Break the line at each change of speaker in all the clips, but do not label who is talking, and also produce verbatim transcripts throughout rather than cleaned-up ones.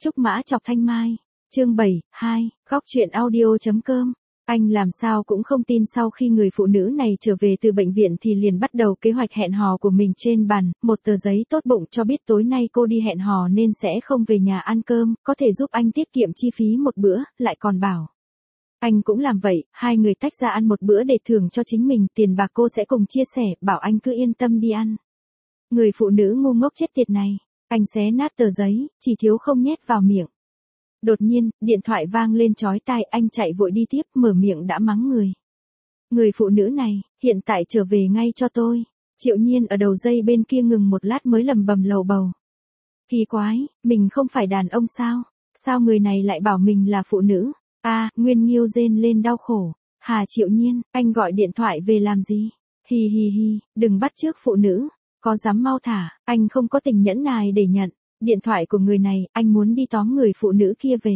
Trúc Mã Chọc Thanh Mai, chương bảy, hai, góc truyện audio.com. Anh làm sao cũng không tin sau khi người phụ nữ này trở về từ bệnh viện thì liền bắt đầu kế hoạch hẹn hò của mình trên bàn, một tờ giấy tốt bụng cho biết tối nay cô đi hẹn hò nên sẽ không về nhà ăn cơm, có thể giúp anh tiết kiệm chi phí một bữa, lại còn bảo. Anh cũng làm vậy, hai người tách ra ăn một bữa để thưởng cho chính mình, tiền bạc cô sẽ cùng chia sẻ, bảo anh cứ yên tâm đi ăn. Người phụ nữ ngu ngốc chết tiệt này, anh xé nát tờ giấy, chỉ thiếu không nhét vào miệng. Đột nhiên, điện thoại vang lên chói tai, anh chạy vội đi tiếp, mở miệng đã mắng người. Người phụ nữ này, hiện tại trở về ngay cho tôi. Triệu Nhiên ở đầu dây bên kia ngừng một lát mới lầm bầm lầu bầu. Kỳ quái, mình không phải đàn ông sao? Sao người này lại bảo mình là phụ nữ? A, à, Nguyên Nghiêu rên lên đau khổ. Hà Triệu Nhiên, anh gọi điện thoại về làm gì? Hi hi hi, đừng bắt chước phụ nữ. Có dám mau thả, anh không có tình nhẫn nài để nhận. Điện thoại của người này, anh muốn đi tóm người phụ nữ kia về.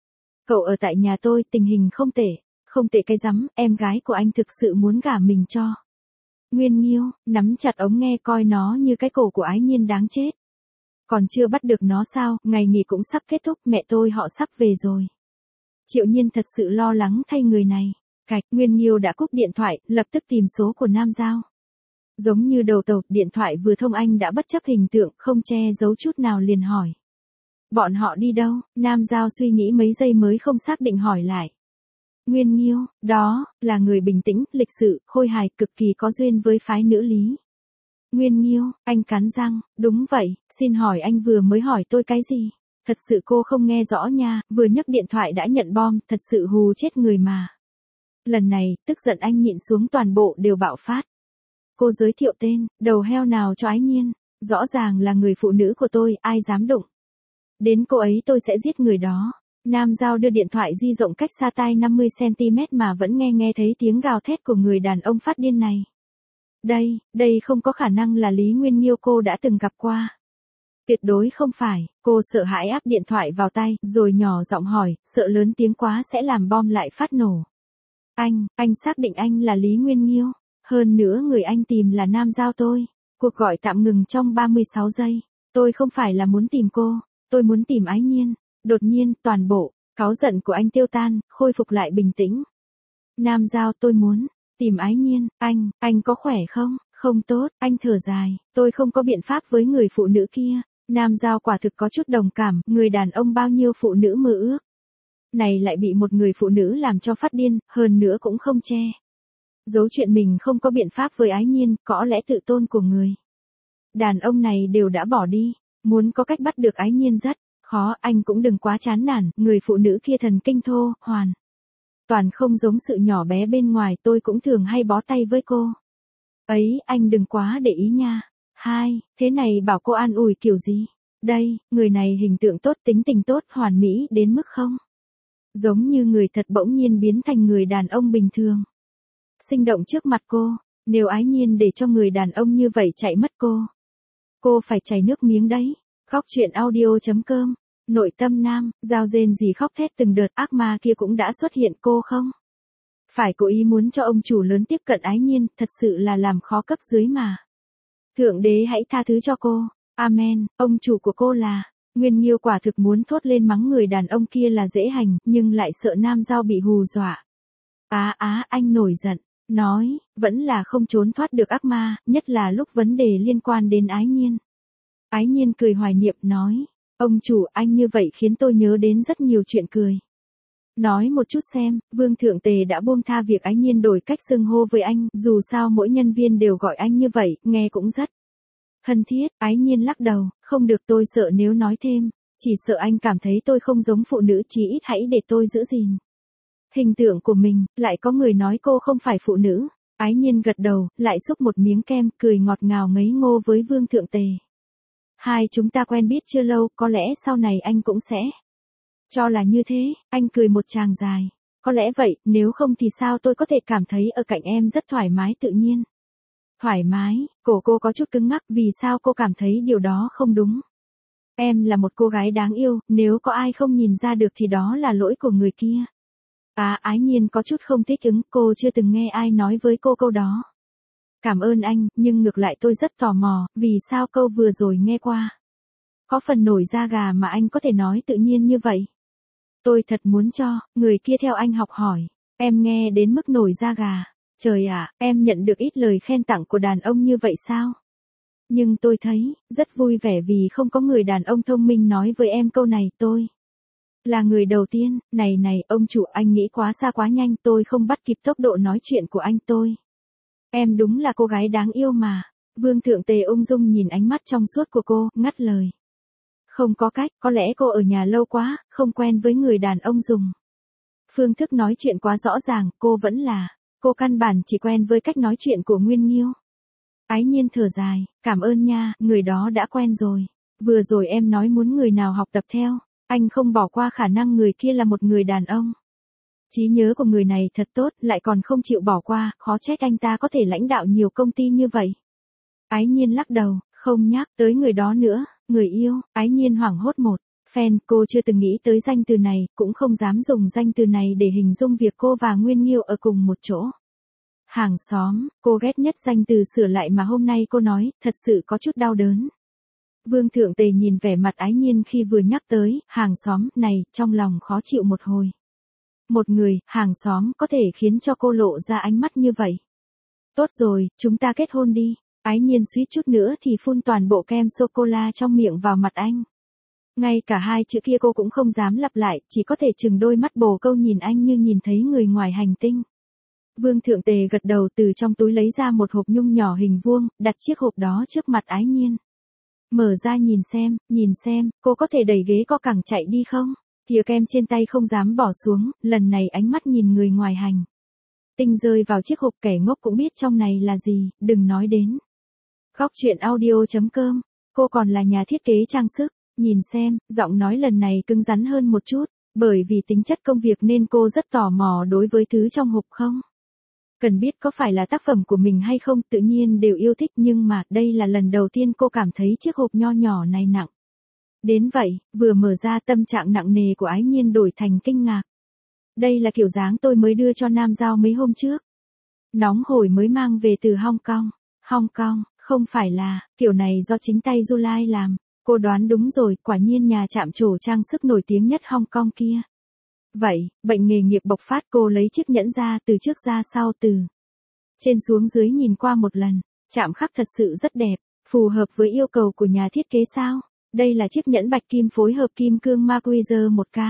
Cậu ở tại nhà tôi, tình hình không tệ. Không tệ cái rắm, em gái của anh thực sự muốn gả mình cho. Nguyên Nghiêu, nắm chặt ống nghe coi nó như cái cổ của Ái Nhiên đáng chết. Còn chưa bắt được nó sao, ngày nghỉ cũng sắp kết thúc, mẹ tôi họ sắp về rồi. Triệu Nhiên thật sự lo lắng thay người này. Cạch, Nguyên Nghiêu đã cúp điện thoại, lập tức tìm số của Nam Giao. Giống như đầu tàu, điện thoại vừa thông anh đã bất chấp hình tượng, không che giấu chút nào liền hỏi. Bọn họ đi đâu? Nam Giao suy nghĩ mấy giây mới không xác định hỏi lại. Nguyên Nghiêu, đó, là người bình tĩnh, lịch sự, khôi hài, cực kỳ có duyên với phái nữ lý. Nguyên Nghiêu, anh cắn răng, đúng vậy, xin hỏi anh vừa mới hỏi tôi cái gì? Thật sự cô không nghe rõ nha, vừa nhấc điện thoại đã nhận bom, thật sự hù chết người mà. Lần này, tức giận anh nhịn xuống toàn bộ đều bạo phát. Cô giới thiệu tên, đầu heo nào cho Ái Nhiên, rõ ràng là người phụ nữ của tôi, ai dám đụng. Đến cô ấy tôi sẽ giết người đó. Nam Giao đưa điện thoại di rộng cách xa tai năm mươi xăng ti mét mà vẫn nghe nghe thấy tiếng gào thét của người đàn ông phát điên này. Đây, đây không có khả năng là Lý Nguyên Nghiêu cô đã từng gặp qua. Tuyệt đối không phải, cô sợ hãi áp điện thoại vào tay, rồi nhỏ giọng hỏi, sợ lớn tiếng quá sẽ làm bom lại phát nổ. Anh, anh xác định anh là Lý Nguyên Nghiêu. Hơn nữa người anh tìm là Nam Giao tôi. Cuộc gọi tạm ngừng trong ba mươi sáu giây. Tôi không phải là muốn tìm cô, tôi muốn tìm Ái Nhiên. Đột nhiên, toàn bộ, cáu giận của anh tiêu tan, khôi phục lại bình tĩnh. Nam Giao tôi muốn, tìm Ái Nhiên, anh, anh có khỏe không? Không tốt, anh thở dài, tôi không có biện pháp với người phụ nữ kia. Nam Giao quả thực có chút đồng cảm, người đàn ông bao nhiêu phụ nữ mơ ước. Này lại bị một người phụ nữ làm cho phát điên, hơn nữa cũng không che. Giấu chuyện mình không có biện pháp với Ái Nhiên, có lẽ tự tôn của người đàn ông này đều đã bỏ đi, muốn có cách bắt được Ái Nhiên rất khó, anh cũng đừng quá chán nản, người phụ nữ kia thần kinh thô, hoàn toàn không giống sự nhỏ bé bên ngoài, tôi cũng thường hay bó tay với cô. Ấy, anh đừng quá để ý nha. Hai, thế này bảo cô an ủi kiểu gì? Đây, người này hình tượng tốt, tính tình tốt, hoàn mỹ đến mức không? Giống như người thật bỗng nhiên biến thành người đàn ông bình thường. Sinh động trước mặt cô, nếu Ái Nhiên để cho người đàn ông như vậy chạy mất cô. Cô phải chảy nước miếng đấy. Góc truyện audio.com. Nội tâm Nam, Giao rên gì khóc thét từng đợt, ác ma kia cũng đã xuất hiện cô không? Phải cố ý muốn cho ông chủ lớn tiếp cận Ái Nhiên, thật sự là làm khó cấp dưới mà. Thượng đế hãy tha thứ cho cô. Amen, ông chủ của cô là... Nguyên Nghiêu quả thực muốn thốt lên mắng người đàn ông kia là dễ hành, nhưng lại sợ Nam Giao bị hù dọa. Á á, anh nổi giận. Nói, vẫn là không trốn thoát được ác ma, nhất là lúc vấn đề liên quan đến Ái Nhiên. Ái Nhiên cười hoài niệm nói, ông chủ anh như vậy khiến tôi nhớ đến rất nhiều chuyện cười. Nói một chút xem, Vương Thượng Tề đã buông tha việc Ái Nhiên đổi cách xưng hô với anh, dù sao mỗi nhân viên đều gọi anh như vậy, nghe cũng rất thân thiết. Ái Nhiên lắc đầu, không được, tôi sợ nếu nói thêm, chỉ sợ anh cảm thấy tôi không giống phụ nữ, chí ít hãy để tôi giữ gìn hình tượng của mình, lại có người nói cô không phải phụ nữ. Ái Nhiên gật đầu, lại xúc một miếng kem, cười ngọt ngào ngấy ngô với Vương Thượng Tề. Hai chúng ta quen biết chưa lâu, có lẽ sau này anh cũng sẽ cho là như thế. Anh cười một tràng dài. Có lẽ vậy, nếu không thì sao tôi có thể cảm thấy ở cạnh em rất thoải mái tự nhiên. Thoải mái, cổ cô có chút cứng ngắc, vì sao cô cảm thấy điều đó không đúng? Em là một cô gái đáng yêu, nếu có ai không nhìn ra được thì đó là lỗi của người kia. À, Ái Nhiên có chút không thích ứng, cô chưa từng nghe ai nói với cô câu đó. Cảm ơn anh, nhưng ngược lại tôi rất tò mò, vì sao câu vừa rồi nghe qua Có phần nổi da gà mà anh có thể nói tự nhiên như vậy. Tôi thật muốn cho, người kia theo anh học hỏi. Em nghe đến mức nổi da gà. Trời ạ, em nhận được ít lời khen tặng của đàn ông như vậy sao? Nhưng tôi thấy, rất vui vẻ vì không có người đàn ông thông minh nói với em câu này tôi. Là người đầu tiên, này này, ông chủ anh nghĩ quá xa quá nhanh, tôi không bắt kịp tốc độ nói chuyện của anh tôi. Em đúng là cô gái đáng yêu mà. Vương Thượng Tề ung dung nhìn ánh mắt trong suốt của cô, ngắt lời. Không có cách, có lẽ cô ở nhà lâu quá, không quen với người đàn ông dùng. Phương thức nói chuyện quá rõ ràng, cô vẫn là, cô căn bản chỉ quen với cách nói chuyện của Nguyên Nghiêu. Ái Nhiên thở dài, cảm ơn nha, người đó đã quen rồi. Vừa rồi em nói muốn người nào học tập theo, anh không bỏ qua khả năng người kia là một người đàn ông. Trí nhớ của người này thật tốt, lại còn không chịu bỏ qua, khó trách anh ta có thể lãnh đạo nhiều công ty như vậy. Ái Nhiên lắc đầu, không nhắc tới người đó nữa, người yêu. Ái Nhiên hoảng hốt một phen, cô chưa từng nghĩ tới danh từ này, cũng không dám dùng danh từ này để hình dung việc cô và Nguyên Nghiêu ở cùng một chỗ. Hàng xóm, cô ghét nhất danh từ sửa lại mà hôm nay cô nói, thật sự có chút đau đớn. Vương Thượng Tề nhìn vẻ mặt Ái Nhiên khi vừa nhắc tới, hàng xóm, này, trong lòng khó chịu một hồi. Một người, hàng xóm, có thể khiến cho cô lộ ra ánh mắt như vậy. Tốt rồi, chúng ta kết hôn đi. Ái Nhiên suýt chút nữa thì phun toàn bộ kem sô-cô-la trong miệng vào mặt anh. Ngay cả hai chữ kia cô cũng không dám lặp lại, chỉ có thể chừng đôi mắt bồ câu nhìn anh như nhìn thấy người ngoài hành tinh. Vương Thượng Tề gật đầu, từ trong túi lấy ra một hộp nhung nhỏ hình vuông, đặt chiếc hộp đó trước mặt Ái Nhiên. Mở ra nhìn xem, nhìn xem, cô có thể đẩy ghế co cẳng chạy đi không? Thìa kem trên tay không dám bỏ xuống, lần này ánh mắt nhìn người ngoài hành tinh rơi vào chiếc hộp, kẻ ngốc cũng biết trong này là gì, đừng nói đến. Góc truyện audio chấm com, cô còn là nhà thiết kế trang sức, nhìn xem, giọng nói lần này cứng rắn hơn một chút, bởi vì tính chất công việc nên cô rất tò mò đối với thứ trong hộp không. Cần biết có phải là tác phẩm của mình hay không, tự nhiên đều yêu thích, nhưng mà đây là lần đầu tiên cô cảm thấy chiếc hộp nho nhỏ này nặng. Đến vậy, vừa mở ra tâm trạng nặng nề của Ái Nhiên đổi thành kinh ngạc. Đây là kiểu dáng tôi mới đưa cho Nam Giao mấy hôm trước. Nóng hổi mới mang về từ Hong Kong. Hong Kong, không phải là, kiểu này do chính tay July làm. Cô đoán đúng rồi, quả nhiên nhà chạm trổ trang sức nổi tiếng nhất Hong Kong kia. Vậy, bệnh nghề nghiệp bộc phát, cô lấy chiếc nhẫn ra từ trước ra sau, từ trên xuống dưới nhìn qua một lần. Chạm khắc thật sự rất đẹp, phù hợp với yêu cầu của nhà thiết kế sao. Đây là chiếc nhẫn bạch kim phối hợp kim cương Marquise một K.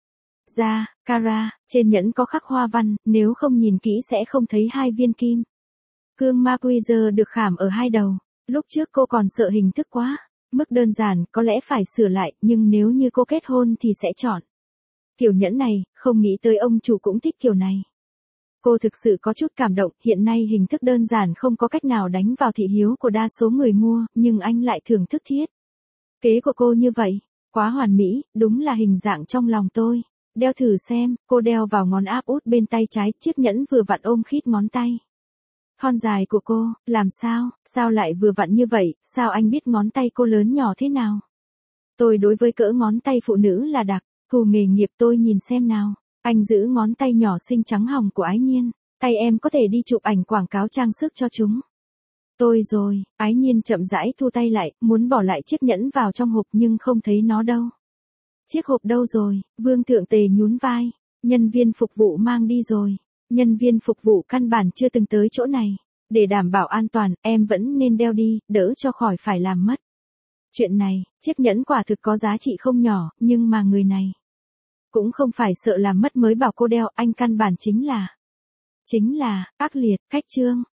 Ra, cara, trên nhẫn có khắc hoa văn, nếu không nhìn kỹ sẽ không thấy hai viên kim cương Marquise được khảm ở hai đầu. Lúc trước cô còn sợ hình thức quá mức đơn giản, có lẽ phải sửa lại, nhưng nếu như cô kết hôn thì sẽ chọn kiểu nhẫn này, không nghĩ tới ông chủ cũng thích kiểu này. Cô thực sự có chút cảm động, hiện nay hình thức đơn giản không có cách nào đánh vào thị hiếu của đa số người mua, nhưng anh lại thưởng thức thiết kế của cô như vậy, quá hoàn mỹ, đúng là hình dạng trong lòng tôi. Đeo thử xem, cô đeo vào ngón áp út bên tay trái, chiếc nhẫn vừa vặn ôm khít ngón tay thon dài của cô. Làm sao, sao lại vừa vặn như vậy, sao anh biết ngón tay cô lớn nhỏ thế nào? Tôi đối với cỡ ngón tay phụ nữ là đặc thù nghề nghiệp, tôi nhìn xem nào. Anh giữ ngón tay nhỏ xinh trắng hồng của Ái Nhiên, tay em có thể đi chụp ảnh quảng cáo trang sức cho chúng. Tôi rồi, Ái Nhiên chậm rãi thu tay lại, muốn bỏ lại chiếc nhẫn vào trong hộp nhưng không thấy nó đâu. Chiếc hộp đâu rồi? Vương Thượng Tề nhún vai. Nhân viên phục vụ mang đi rồi. Nhân viên phục vụ căn bản chưa từng tới chỗ này. Để đảm bảo an toàn, em vẫn nên đeo đi, đỡ cho khỏi phải làm mất. Chuyện này, chiếc nhẫn quả thực có giá trị không nhỏ, nhưng mà người này cũng không phải sợ làm mất mới bảo cô đeo, anh căn bản chính là, chính là, ác liệt, khách trương.